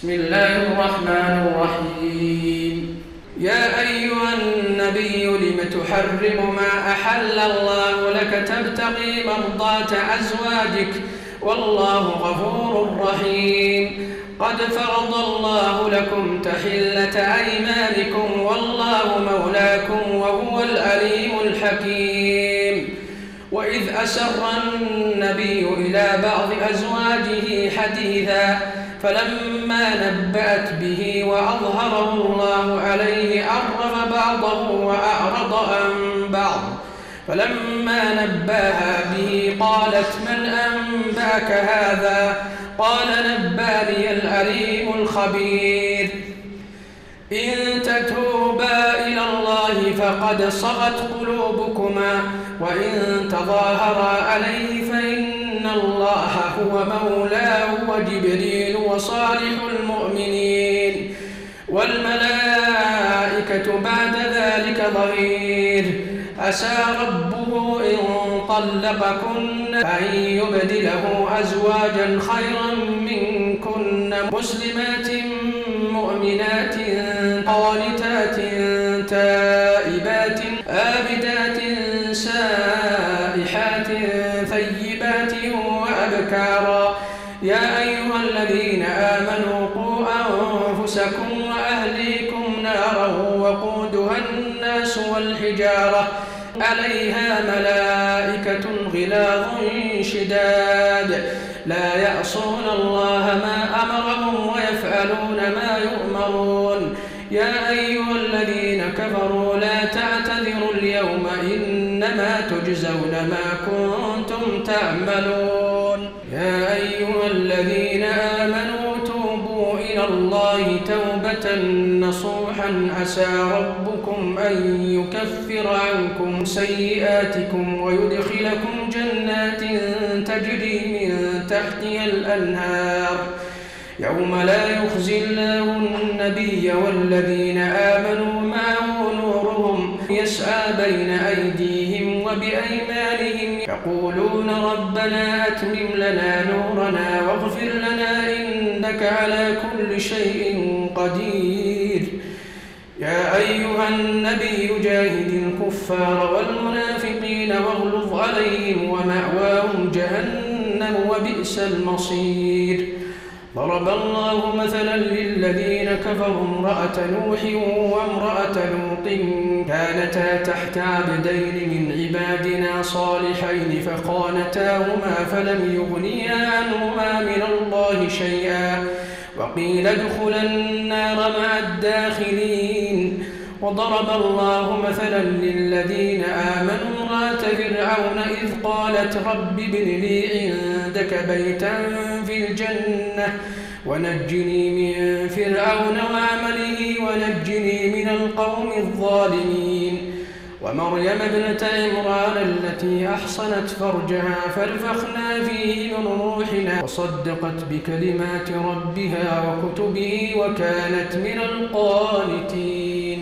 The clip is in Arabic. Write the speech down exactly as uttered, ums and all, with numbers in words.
بسم الله الرحمن الرحيم. يا أيها النبي لم تحرم ما أحل الله لك تبتغي مرضات أزواجك والله غفور رحيم. قد فرض الله لكم تحلة أيمانكم والله مولاكم وهو العليم الحكيم. وإذ أسر النبي إلى بعض أزواجه حديثا فلما نبأت به وأظهره الله عليه عرف بعضه وأعرض عن بعض. فلما نبأها به قالت من أنبأك هذا؟ قال نبأني العليم الخبير. إن تتوبا إلى الله فقد صغت قلوبكما وإن تظاهرا عليه فإن الله هو مولاه وجبريل وصالح المؤمنين والملائكة بعد ذلك ظهير. عسى ربه إن طلقكن أن يبدله أزواجا خيرا منكن مسلمات مؤمنات قانتات تائبات آبدات سائحات ثيبات وأبكارا. يا أيها الذين آمنوا قوا أنفسكم وأهليكم نارا وقودها الناس والحجارة عليها ملائكة غلاظ شداد لا يعصون الله ما أمرهم ويفعلون ما يؤمرون. يا أيها الذين كفروا لا تعتذروا اليوم إنما تجزون ما كنتم تعملون. يا أيها الذين آمنوا توبوا إلى الله توبة نصوحا عسى ربكم أن يكفر عنكم سيئاتكم ويدخلكم جنات تجري من تحتها الأنهار يوم لا يخزي الله النبي والذين آمنوا معه نورهم يسعى بين أيديهم وبأيمانهم يقولون ربنا أتمم لنا نورنا واغفر لنا إنك على كل شيء قدير. يا أيها النبي جاهد الكفار والمنافقين واغلظ عليهم ومأواهم جهنم وبئس المصير. ضرب الله مثلا للذين كفروا امرأة نوح وامرأة لوط كانتا تحت عبدين من عبادنا صالحين فخانتاهما فلم يغنيا عنهما من الله شيئا وقيل ادخلا النار مع الداخلين. وضرب الله مثلا للذين آمنوا امرأة فرعون إذ قالت رب ابن لي عندك بيتا في الجنة ونجني من فرعون وعمله ونجني من القوم الظالمين. ومريم ابنة عمران التي أحصنت فرجها فنفخنا فيه من روحنا وصدقت بكلمات ربها وكتبه وكانت من القانتين.